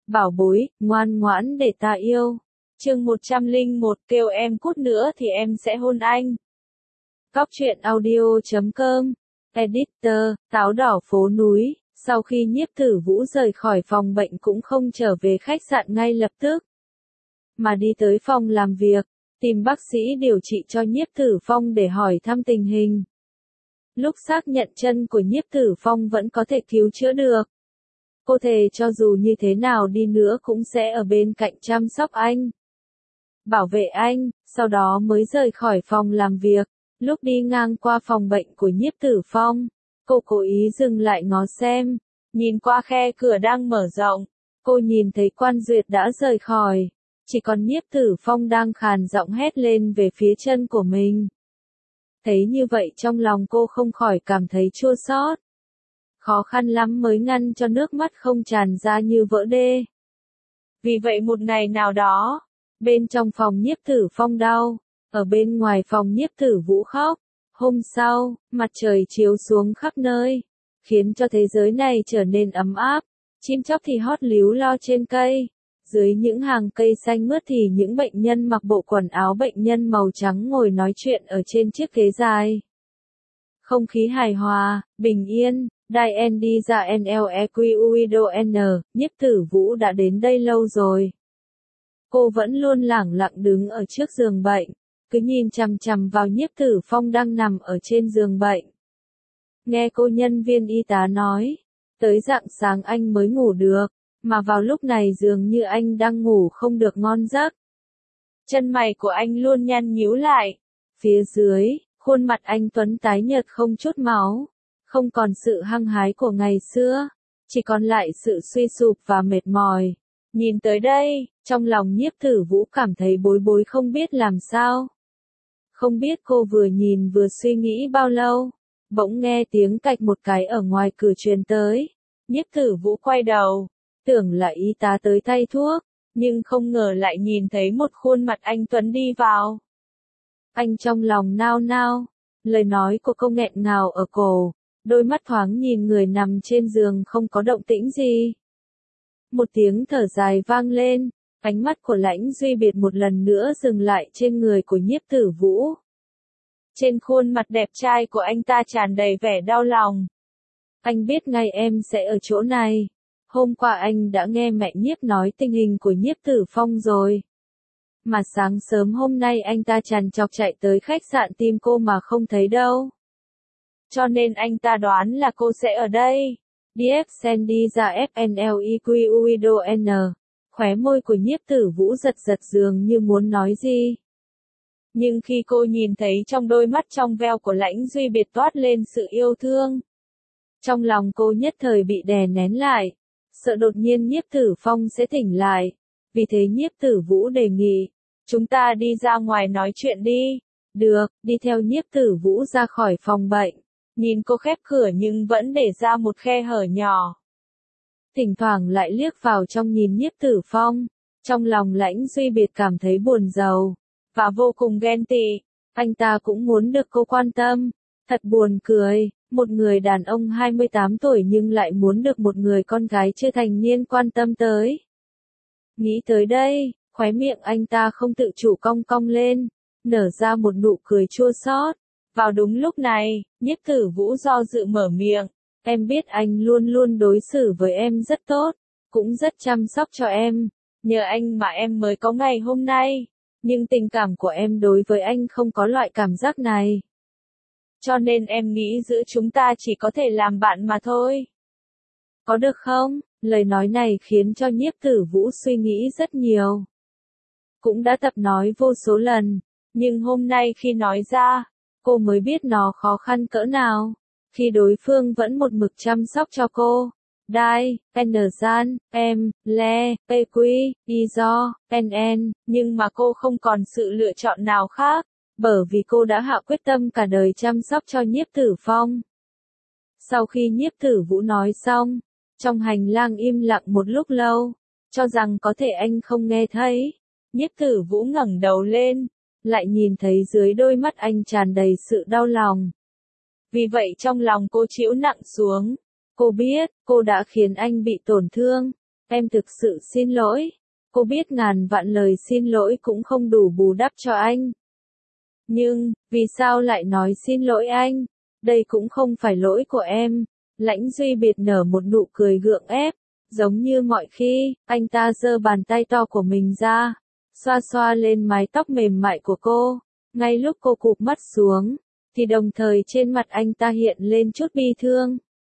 Bảo bối, ngoan ngoãn để ta yêu. Chương 101, kêu em cút nữa thì em sẽ hôn anh. Cóc truyện audio.com. Editor, táo đỏ phố núi. Sau khi Nhiếp Tử Vũ rời khỏi phòng bệnh cũng không trở về khách sạn ngay lập tức, mà đi tới phòng làm việc, tìm bác sĩ điều trị cho Nhiếp Tử Phong để hỏi thăm tình hình. Lúc xác nhận chân của Nhiếp Tử Phong vẫn có thể cứu chữa được. Cô thề cho dù như thế nào đi nữa cũng sẽ ở bên cạnh chăm sóc anh, bảo vệ anh, sau đó mới rời khỏi phòng làm việc. Lúc đi ngang qua phòng bệnh của Nhiếp Tử Phong, cô cố ý dừng lại ngó xem, nhìn qua khe cửa đang mở rộng, cô nhìn thấy Quan Duyệt đã rời khỏi, chỉ còn Nhiếp Tử Phong đang khàn giọng hét lên về phía chân của mình. Thấy như vậy trong lòng cô không khỏi cảm thấy chua xót. Khó khăn lắm mới ngăn cho nước mắt không tràn ra như vỡ đê. Vì vậy một ngày nào đó, bên trong phòng Nhiếp Tử Phong đau, ở bên ngoài phòng Nhiếp Tử Vũ khóc. Hôm sau, mặt trời chiếu xuống khắp nơi, khiến cho thế giới này trở nên ấm áp. Chim chóc thì hót líu lo trên cây. Dưới những hàng cây xanh mướt thì những bệnh nhân mặc bộ quần áo bệnh nhân màu trắng ngồi nói chuyện ở trên chiếc ghế dài. Không khí hài hòa, bình yên. Đài N đi ra NLEQUIDON, Nhiếp Tử Vũ đã đến đây lâu rồi. Cô vẫn luôn lẳng lặng đứng ở trước giường bệnh, cứ nhìn chằm chằm vào Nhiếp Tử Phong đang nằm ở trên giường bệnh. Nghe cô nhân viên y tá nói, tới rạng sáng anh mới ngủ được, mà vào lúc này dường như anh đang ngủ không được ngon giấc. Chân mày của anh luôn nhăn nhíu lại. Phía dưới, khuôn mặt anh tuấn tái nhợt không chút máu. Không còn sự hăng hái của ngày xưa, chỉ còn lại sự suy sụp và mệt mỏi. Nhìn tới đây, trong lòng Nhiếp Tử Vũ cảm thấy bối rối không biết làm sao. Không biết cô vừa nhìn vừa suy nghĩ bao lâu, bỗng nghe tiếng cạch một cái ở ngoài cửa truyền tới. Nhiếp Tử Vũ quay đầu, tưởng là y tá tới thay thuốc, nhưng không ngờ lại nhìn thấy một khuôn mặt anh tuấn đi vào. Anh trong lòng nao nao, lời nói của cô nghẹn ngào ở cổ. Đôi mắt thoáng nhìn người nằm trên giường không có động tĩnh gì. Một tiếng thở dài vang lên, ánh mắt của Lãnh Duy Biệt một lần nữa dừng lại trên người của Nhiếp Tử Vũ. Trên khuôn mặt đẹp trai của anh ta tràn đầy vẻ đau lòng. Anh biết ngay em sẽ ở chỗ này. Hôm qua anh đã nghe mẹ Nhiếp nói tình hình của Nhiếp Tử Phong rồi. Mà sáng sớm hôm nay anh ta trằn trọc chạy tới khách sạn tìm cô mà không thấy đâu. Cho nên anh ta đoán là cô sẽ ở đây. DXN đi ra FNLEQUIDON. Khóe môi của Nhiếp Tử Vũ giật giật dường như muốn nói gì. Nhưng khi cô nhìn thấy trong đôi mắt trong veo của Lãnh Duy Biệt toát lên sự yêu thương, trong lòng cô nhất thời bị đè nén lại, sợ đột nhiên Nhiếp Tử Phong sẽ tỉnh lại. Vì thế Nhiếp Tử Vũ đề nghị, chúng ta đi ra ngoài nói chuyện đi. Được, đi theo Nhiếp Tử Vũ ra khỏi phòng bệnh. Nhìn cô khép cửa nhưng vẫn để ra một khe hở nhỏ. Thỉnh thoảng lại liếc vào trong nhìn Nhiếp Tử Phong. Trong lòng Lãnh Duy Biệt cảm thấy buồn rầu, và vô cùng ghen tị. Anh ta cũng muốn được cô quan tâm. Thật buồn cười, một người đàn ông 28 tuổi nhưng lại muốn được một người con gái chưa thành niên quan tâm tới. Nghĩ tới đây, khóe miệng anh ta không tự chủ cong cong lên, nở ra một nụ cười chua xót. Vào đúng lúc này, Nhiếp Tử Vũ do dự mở miệng, em biết anh luôn luôn đối xử với em rất tốt, cũng rất chăm sóc cho em, nhờ anh mà em mới có ngày hôm nay, nhưng tình cảm của em đối với anh không có loại cảm giác này. Cho nên em nghĩ giữa chúng ta chỉ có thể làm bạn mà thôi. Có được không? Lời nói này khiến cho Nhiếp Tử Vũ suy nghĩ rất nhiều. Cũng đã tập nói vô số lần, nhưng hôm nay khi nói ra, cô mới biết nó khó khăn cỡ nào, khi đối phương vẫn một mực chăm sóc cho cô. Đai, N-gian, em, le, PQ, do, NN, nhưng mà cô không còn sự lựa chọn nào khác, bởi vì cô đã hạ quyết tâm cả đời chăm sóc cho Nhiếp Tử Phong. Sau khi Nhiếp Tử Vũ nói xong, trong hành lang im lặng một lúc lâu, cho rằng có thể anh không nghe thấy, Nhiếp Tử Vũ ngẩng đầu lên, lại nhìn thấy dưới đôi mắt anh tràn đầy sự đau lòng. Vì vậy trong lòng cô chịu nặng xuống. Cô biết, cô đã khiến anh bị tổn thương. em thực sự xin lỗi. Cô biết ngàn vạn lời xin lỗi cũng không đủ bù đắp cho anh. Nhưng, vì sao lại nói xin lỗi anh? Đây cũng không phải lỗi của em. Lãnh Duy Biệt nở một nụ cười gượng ép. Giống như mọi khi, anh ta giơ bàn tay to của mình ra, xoa xoa lên mái tóc mềm mại của cô. Ngay lúc cô cụp mắt xuống, thì đồng thời trên mặt anh ta hiện lên chút bi thương.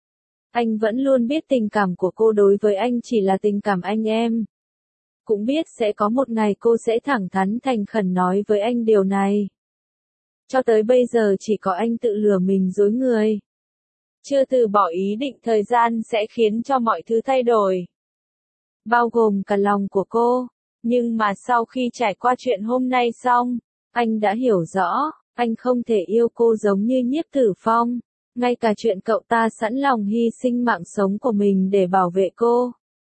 Anh vẫn luôn biết tình cảm của cô đối với anh chỉ là tình cảm anh em. Cũng biết sẽ có một ngày cô sẽ thẳng thắn thành khẩn nói với anh điều này. Cho tới bây giờ chỉ có anh tự lừa mình dối người. Chưa từ bỏ ý định thời gian sẽ khiến cho mọi thứ thay đổi. Bao gồm cả lòng của cô. Nhưng mà sau khi trải qua chuyện hôm nay xong, anh đã hiểu rõ, anh không thể yêu cô giống như Nhiếp Tử Phong. Ngay cả chuyện cậu ta sẵn lòng hy sinh mạng sống của mình để bảo vệ cô.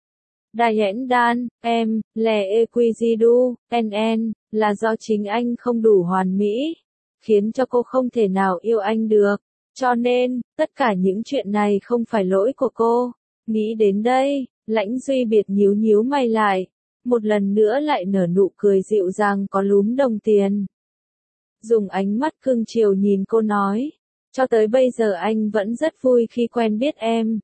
Diane Dan, em, lè Equizidu, NN, là do chính anh không đủ hoàn mỹ, khiến cho cô không thể nào yêu anh được. Cho nên, tất cả những chuyện này không phải lỗi của cô. Nghĩ đến đây, Lãnh Duy Biệt nhíu nhíu mày lại, một lần nữa lại nở nụ cười dịu dàng có lúm đồng tiền. Dùng ánh mắt cưng chiều nhìn cô nói, cho tới bây giờ anh vẫn rất vui khi quen biết em.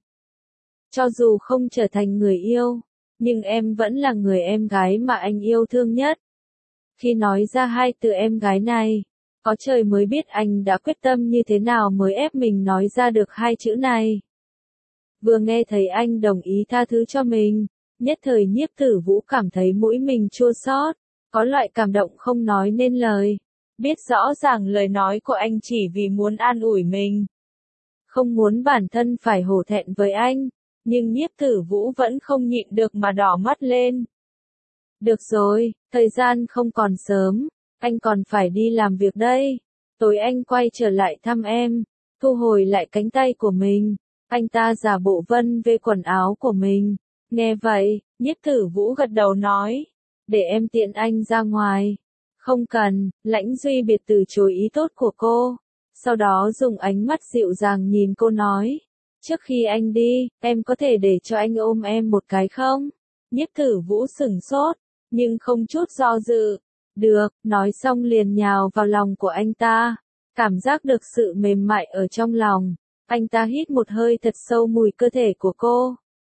Cho dù không trở thành người yêu, nhưng em vẫn là người em gái mà anh yêu thương nhất. Khi nói ra hai từ em gái này, có trời mới biết anh đã quyết tâm như thế nào mới ép mình nói ra được hai chữ này. Vừa nghe thấy anh đồng ý tha thứ cho mình, nhất thời Nhiếp Tử Vũ cảm thấy mũi mình chua xót, có loại cảm động không nói nên lời. Biết rõ ràng lời nói của anh chỉ vì muốn an ủi mình. Không muốn bản thân phải hổ thẹn với anh, nhưng Nhiếp Tử Vũ vẫn không nhịn được mà đỏ mắt lên. Được rồi, thời gian không còn sớm, anh còn phải đi làm việc đây. Tối anh quay trở lại thăm em, thu hồi lại cánh tay của mình. Anh ta giả bộ vân về quần áo của mình. Nghe vậy, Nhiếp Tử Vũ gật đầu nói, để em tiện anh ra ngoài. Không cần, Lãnh Duy Biệt từ chối ý tốt của cô. Sau đó dùng ánh mắt dịu dàng nhìn cô nói, trước khi anh đi, em có thể để cho anh ôm em một cái không? Nhiếp Tử Vũ sửng sốt, nhưng không chút do dự. Được, nói xong liền nhào vào lòng của anh ta. Cảm giác được sự mềm mại ở trong lòng. Anh ta hít một hơi thật sâu mùi cơ thể của cô.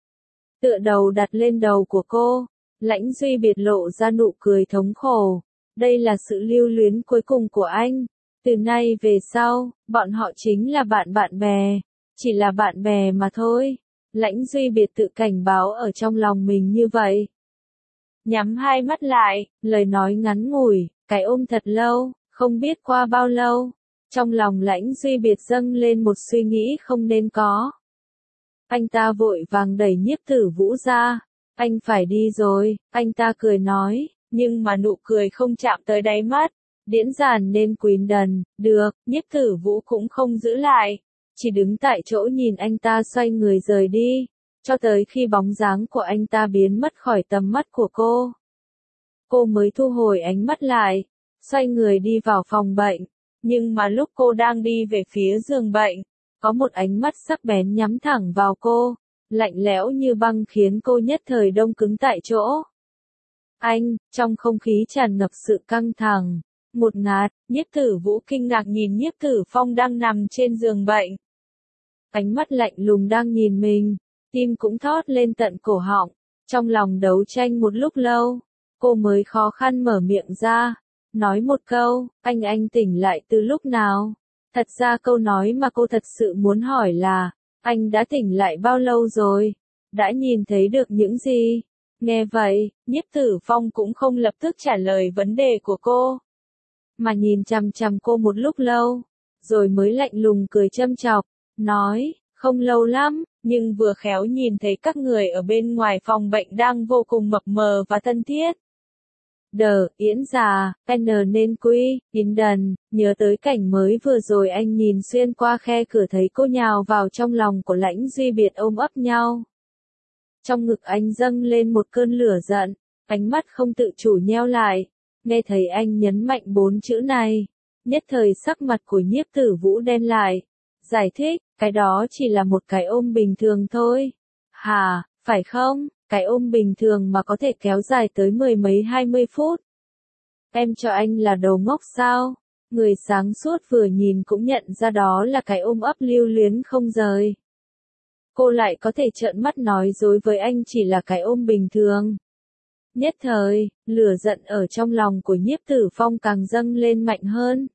Tựa đầu đặt lên đầu của cô. Lãnh Duy Biệt lộ ra nụ cười thống khổ. Đây là sự lưu luyến cuối cùng của anh. Từ nay về sau, bọn họ chính là bạn bè. Chỉ là bạn bè mà thôi. Lãnh Duy Biệt tự cảnh báo ở trong lòng mình như vậy. Nhắm hai mắt lại, lời nói ngắn ngủi, cái ôm thật lâu, không biết qua bao lâu. Trong lòng Lãnh Duy Biệt dâng lên một suy nghĩ không nên có. Anh ta vội vàng đẩy Nhiếp Tử Vũ ra. Anh phải đi rồi, anh ta cười nói, nhưng mà nụ cười không chạm tới đáy mắt. Điễn giản nên quỳnh đần, được, Nhiếp Tử Vũ cũng không giữ lại. Chỉ đứng tại chỗ nhìn anh ta xoay người rời đi. Cho tới khi bóng dáng của anh ta biến mất khỏi tầm mắt của cô. Cô mới thu hồi ánh mắt lại, xoay người đi vào phòng bệnh. Nhưng mà lúc cô đang đi về phía giường bệnh, có một ánh mắt sắc bén nhắm thẳng vào cô, lạnh lẽo như băng khiến cô nhất thời đông cứng tại chỗ. Anh, trong không khí tràn ngập sự căng thẳng, một ngạt, Nhiếp Tử Vũ kinh ngạc nhìn Nhiếp Tử Phong đang nằm trên giường bệnh. Ánh mắt lạnh lùng đang nhìn mình, tim cũng thót lên tận cổ họng, trong lòng đấu tranh một lúc lâu, cô mới khó khăn mở miệng ra, nói một câu, anh tỉnh lại từ lúc nào? Thật ra câu nói mà cô thật sự muốn hỏi là, anh đã tỉnh lại bao lâu rồi? Đã nhìn thấy được những gì? Nghe vậy, Nhiếp Tử Phong cũng không lập tức trả lời vấn đề của cô, mà nhìn chằm chằm cô một lúc lâu, rồi mới lạnh lùng cười châm chọc, nói, không lâu lắm, nhưng vừa khéo nhìn thấy các người ở bên ngoài phòng bệnh đang vô cùng mập mờ và thân thiết. Yến già, N nên quy, Yến đần, nhớ tới cảnh mới vừa rồi anh nhìn xuyên qua khe cửa thấy cô nhào vào trong lòng của Lãnh Duy Biệt ôm ấp nhau. Trong ngực anh dâng lên một cơn lửa giận, ánh mắt không tự chủ nheo lại, nghe thấy anh nhấn mạnh 4 chữ này, nhất thời sắc mặt của Nhiếp Tử Vũ đen lại, giải thích, cái đó chỉ là một cái ôm bình thường thôi. Phải không? cái ôm bình thường mà có thể kéo dài tới 10 mấy 20 phút. Em cho anh là đồ ngốc sao? Người sáng suốt vừa nhìn cũng nhận ra đó là cái ôm ấp lưu luyến không rời. Cô lại có thể trợn mắt nói dối với anh chỉ là cái ôm bình thường. Nhất thời, lửa giận ở trong lòng của Nhiếp Tử Phong càng dâng lên mạnh hơn.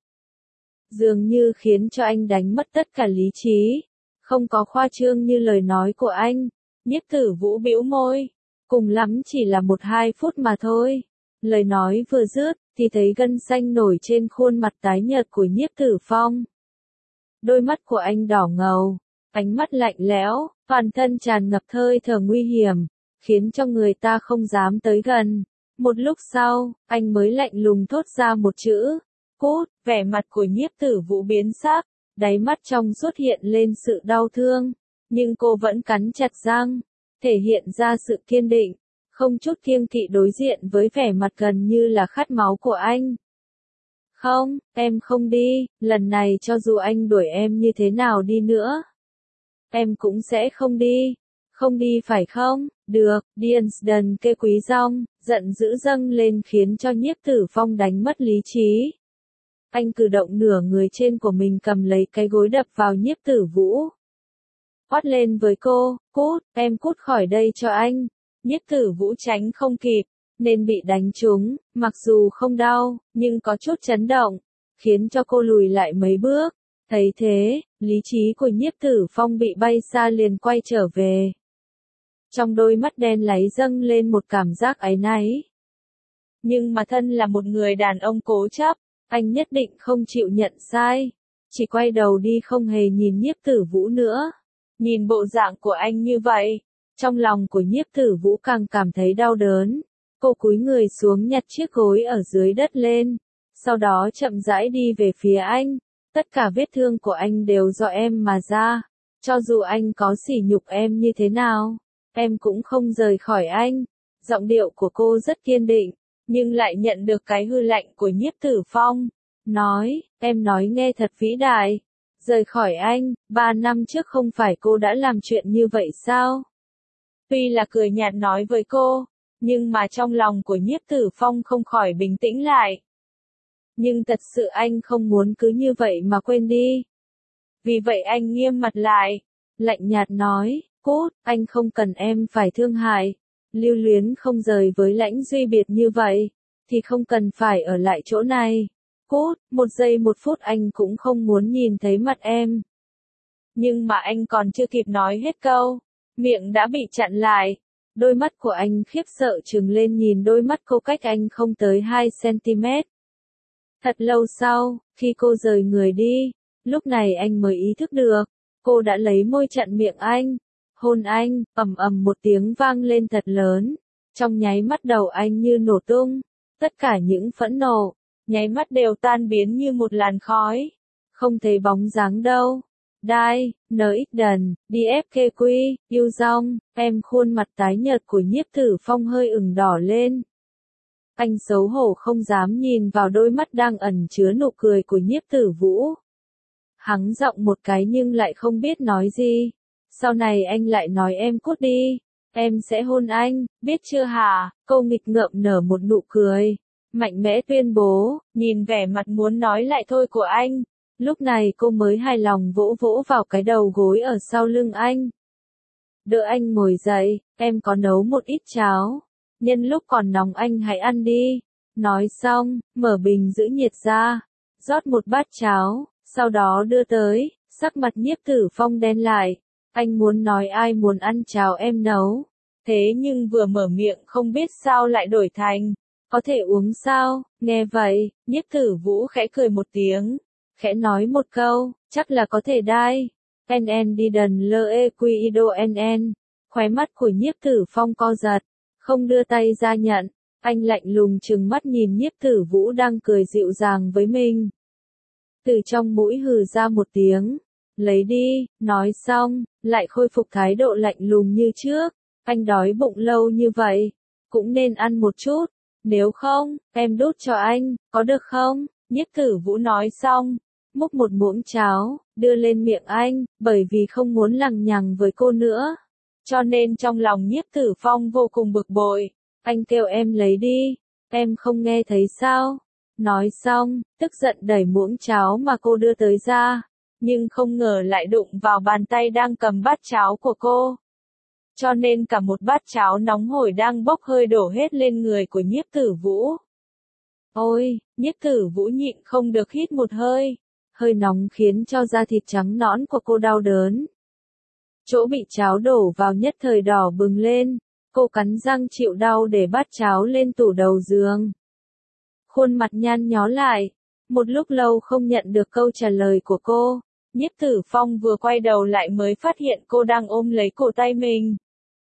Dường như khiến cho anh đánh mất tất cả lý trí. Không có khoa trương như lời nói của anh. Nhiếp Tử Vũ bĩu môi. Cùng lắm chỉ là 1-2 phút mà thôi. Lời nói vừa dứt, thì thấy gân xanh nổi trên khuôn mặt tái nhợt của Nhiếp Tử Phong. Đôi mắt của anh đỏ ngầu, ánh mắt lạnh lẽo, toàn thân tràn ngập hơi thở nguy hiểm, khiến cho người ta không dám tới gần. Một lúc sau, anh mới lạnh lùng thốt ra một chữ, cút. Vẻ mặt của Nhiếp Tử Vũ biến sắc, đáy mắt trong xuất hiện lên sự đau thương, nhưng cô vẫn cắn chặt răng, thể hiện ra sự kiên định, không chút kiêng kỵ đối diện với vẻ mặt gần như là khát máu của anh. Không, em không đi, lần này cho dù anh đuổi em như thế nào đi nữa, em cũng sẽ không đi. Không đi phải không? Được, Diensden kê Quý Rong, giận dữ dâng lên khiến cho Nhiếp Tử Phong đánh mất lý trí. Anh cử động nửa người trên của mình cầm lấy cái gối đập vào Nhiếp Tử Vũ. Quát lên với cô, cút, em cút khỏi đây cho anh. Nhiếp Tử Vũ tránh không kịp, nên bị đánh trúng, mặc dù không đau, nhưng có chút chấn động, khiến cho cô lùi lại mấy bước. Thấy thế, lý trí của Nhiếp Tử Phong bị bay xa liền quay trở về. Trong đôi mắt đen láy dâng lên một cảm giác áy náy. Nhưng mà thân là một người đàn ông cố chấp, anh nhất định không chịu nhận sai. Chỉ quay đầu đi không hề nhìn Nhiếp Tử Vũ nữa. Nhìn bộ dạng của anh như vậy, trong lòng của Nhiếp Tử Vũ càng cảm thấy đau đớn. Cô cúi người xuống nhặt chiếc gối ở dưới đất lên, sau đó chậm rãi đi về phía anh. Tất cả vết thương của anh đều do em mà ra. Cho dù anh có sỉ nhục em như thế nào, em cũng không rời khỏi anh. Giọng điệu của cô rất kiên định, nhưng lại nhận được cái hư lạnh của Nhiếp Tử Phong. Nói, em nói nghe thật vĩ đại. Rời khỏi anh, 3 năm trước không phải cô đã làm chuyện như vậy sao? Tuy là cười nhạt nói với cô, nhưng mà trong lòng của Nhiếp Tử Phong không khỏi bình tĩnh lại. Nhưng thật sự anh không muốn cứ như vậy mà quên đi. Vì vậy anh nghiêm mặt lại, lạnh nhạt nói, cút, anh không cần em phải thương hại, lưu luyến không rời với Lãnh Duy Biệt như vậy, thì không cần phải ở lại chỗ này. Cút, 1 giây 1 phút anh cũng không muốn nhìn thấy mặt em. Nhưng mà anh còn chưa kịp nói hết câu, miệng đã bị chặn lại. Đôi mắt của anh khiếp sợ trừng lên nhìn đôi mắt cô cách anh không tới 2 cm. Thật lâu sau, khi cô rời người đi, lúc này anh mới ý thức được, cô đã lấy môi chặn miệng anh, hôn anh, ầm ầm một tiếng vang lên thật lớn. Trong nháy mắt đầu anh như nổ tung, tất cả những phẫn nộ, nháy mắt đều tan biến như một làn khói. Không thấy bóng dáng đâu. Đai, NXDN, DFKQ, yêu dong, em khuôn mặt tái nhợt của Nhiếp Tử Phong hơi ửng đỏ lên. Anh xấu hổ không dám nhìn vào đôi mắt đang ẩn chứa nụ cười của Nhiếp Tử Vũ. Hắng giọng một cái nhưng lại không biết nói gì. Sau này anh lại nói em cút đi, em sẽ hôn anh, biết chưa hả? Cô nghịch ngợm nở một nụ cười, mạnh mẽ tuyên bố, nhìn vẻ mặt muốn nói lại thôi của anh. Lúc này cô mới hài lòng vỗ vỗ vào cái đầu gối ở sau lưng anh. Đỡ anh ngồi dậy, em có nấu một ít cháo. Nhân lúc còn nóng anh hãy ăn đi. Nói xong, mở bình giữ nhiệt ra, rót một bát cháo, sau đó đưa tới, sắc mặt Nhiếp Tử Phong đen lại. Anh muốn nói ai muốn ăn cháo em nấu. Thế nhưng vừa mở miệng không biết sao lại đổi thành, có thể uống sao? Nghe vậy, Nhiếp Tử Vũ khẽ cười một tiếng, khẽ nói một câu, chắc là có thể đai. NN đi đần lê quy ido NN. Khóe mắt của Nhiếp Tử Phong co giật, không đưa tay ra nhận. Anh lạnh lùng trừng mắt nhìn Nhiếp Tử Vũ đang cười dịu dàng với mình. Từ trong mũi hừ ra một tiếng, lấy đi, nói xong, lại khôi phục thái độ lạnh lùng như trước. Anh đói bụng lâu như vậy, cũng nên ăn một chút, nếu không, em đút cho anh, có được không? Nhiếp Tử Vũ nói xong, múc một muỗng cháo, đưa lên miệng anh, bởi vì không muốn lằng nhằng với cô nữa. Cho nên trong lòng Nhiếp Tử Phong vô cùng bực bội. Anh kêu em lấy đi, em không nghe thấy sao? Nói xong, tức giận đẩy muỗng cháo mà cô đưa tới ra, nhưng không ngờ lại đụng vào bàn tay đang cầm bát cháo của cô. Cho nên cả một bát cháo nóng hổi đang bốc hơi đổ hết lên người của Nhiếp Tử Vũ. Ôi, Nhiếp Tử Vũ nhịn không được hít một hơi. Hơi nóng khiến cho da thịt trắng nõn của cô đau đớn. Chỗ bị cháo đổ vào nhất thời đỏ bừng lên. Cô cắn răng chịu đau để bắt cháo lên tủ đầu giường. Khuôn mặt nhăn nhó lại. Một lúc lâu không nhận được câu trả lời của cô. Nhiếp Tử Phong vừa quay đầu lại mới phát hiện cô đang ôm lấy cổ tay mình.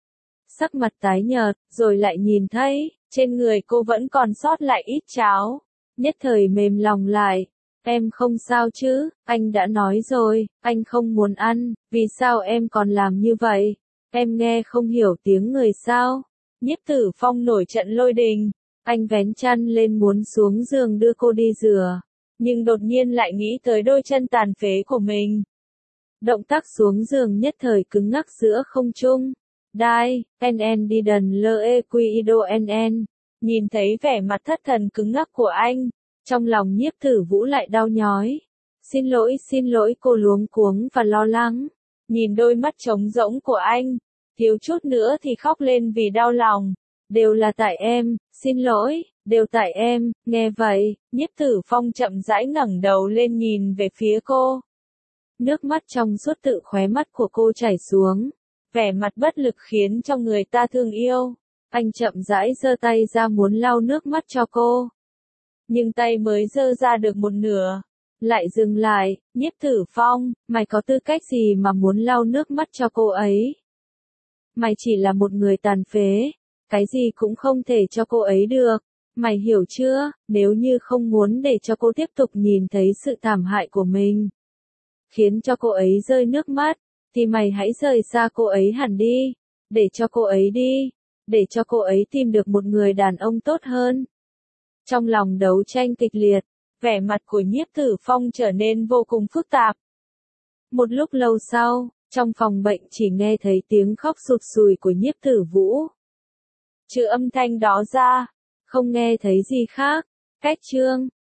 Sắc mặt tái nhợt, rồi lại nhìn thấy, trên người cô vẫn còn sót lại ít cháo. Nhất thời mềm lòng lại. Em không sao chứ, anh đã nói rồi, anh không muốn ăn, vì sao em còn làm như vậy? Em nghe không hiểu tiếng người sao? Nhiếp Tử Phong nổi trận lôi đình. Anh vén chăn lên muốn xuống giường đưa cô đi rửa. Nhưng đột nhiên lại nghĩ tới đôi chân tàn phế của mình. Động tác xuống giường nhất thời cứng ngắc giữa không trung. Đai, NN đi đần lơ e quy ido NN. Nhìn thấy vẻ mặt thất thần cứng ngắc của anh. Trong lòng Nhiếp Tử Vũ lại đau nhói. Xin lỗi cô luống cuống và lo lắng. Nhìn đôi mắt trống rỗng của anh. Thiếu chút nữa thì khóc lên vì đau lòng. Đều là tại em, xin lỗi, đều tại em. Nghe vậy, Nhiếp Tử Phong chậm rãi ngẩng đầu lên nhìn về phía cô. Nước mắt trong suốt tự khóe mắt của cô chảy xuống. Vẻ mặt bất lực khiến cho người ta thương yêu. Anh chậm rãi giơ tay ra muốn lau nước mắt cho cô. Nhưng tay mới giơ ra được một nửa. Lại dừng lại, Nhiếp Tử Phong, mày có tư cách gì mà muốn lau nước mắt cho cô ấy? Mày chỉ là một người tàn phế. Cái gì cũng không thể cho cô ấy được. Mày hiểu chưa, nếu như không muốn để cho cô tiếp tục nhìn thấy sự thảm hại của mình. Khiến cho cô ấy rơi nước mắt, thì mày hãy rời xa cô ấy hẳn đi. Để cho cô ấy đi. Để cho cô ấy tìm được một người đàn ông tốt hơn. Trong lòng đấu tranh kịch liệt, vẻ mặt của Nhiếp Tử Phong trở nên vô cùng phức tạp. Một lúc lâu sau, trong phòng bệnh chỉ nghe thấy tiếng khóc sụt sùi của Nhiếp Tử Vũ. Trừ âm thanh đó ra, không nghe thấy gì khác. Cách chương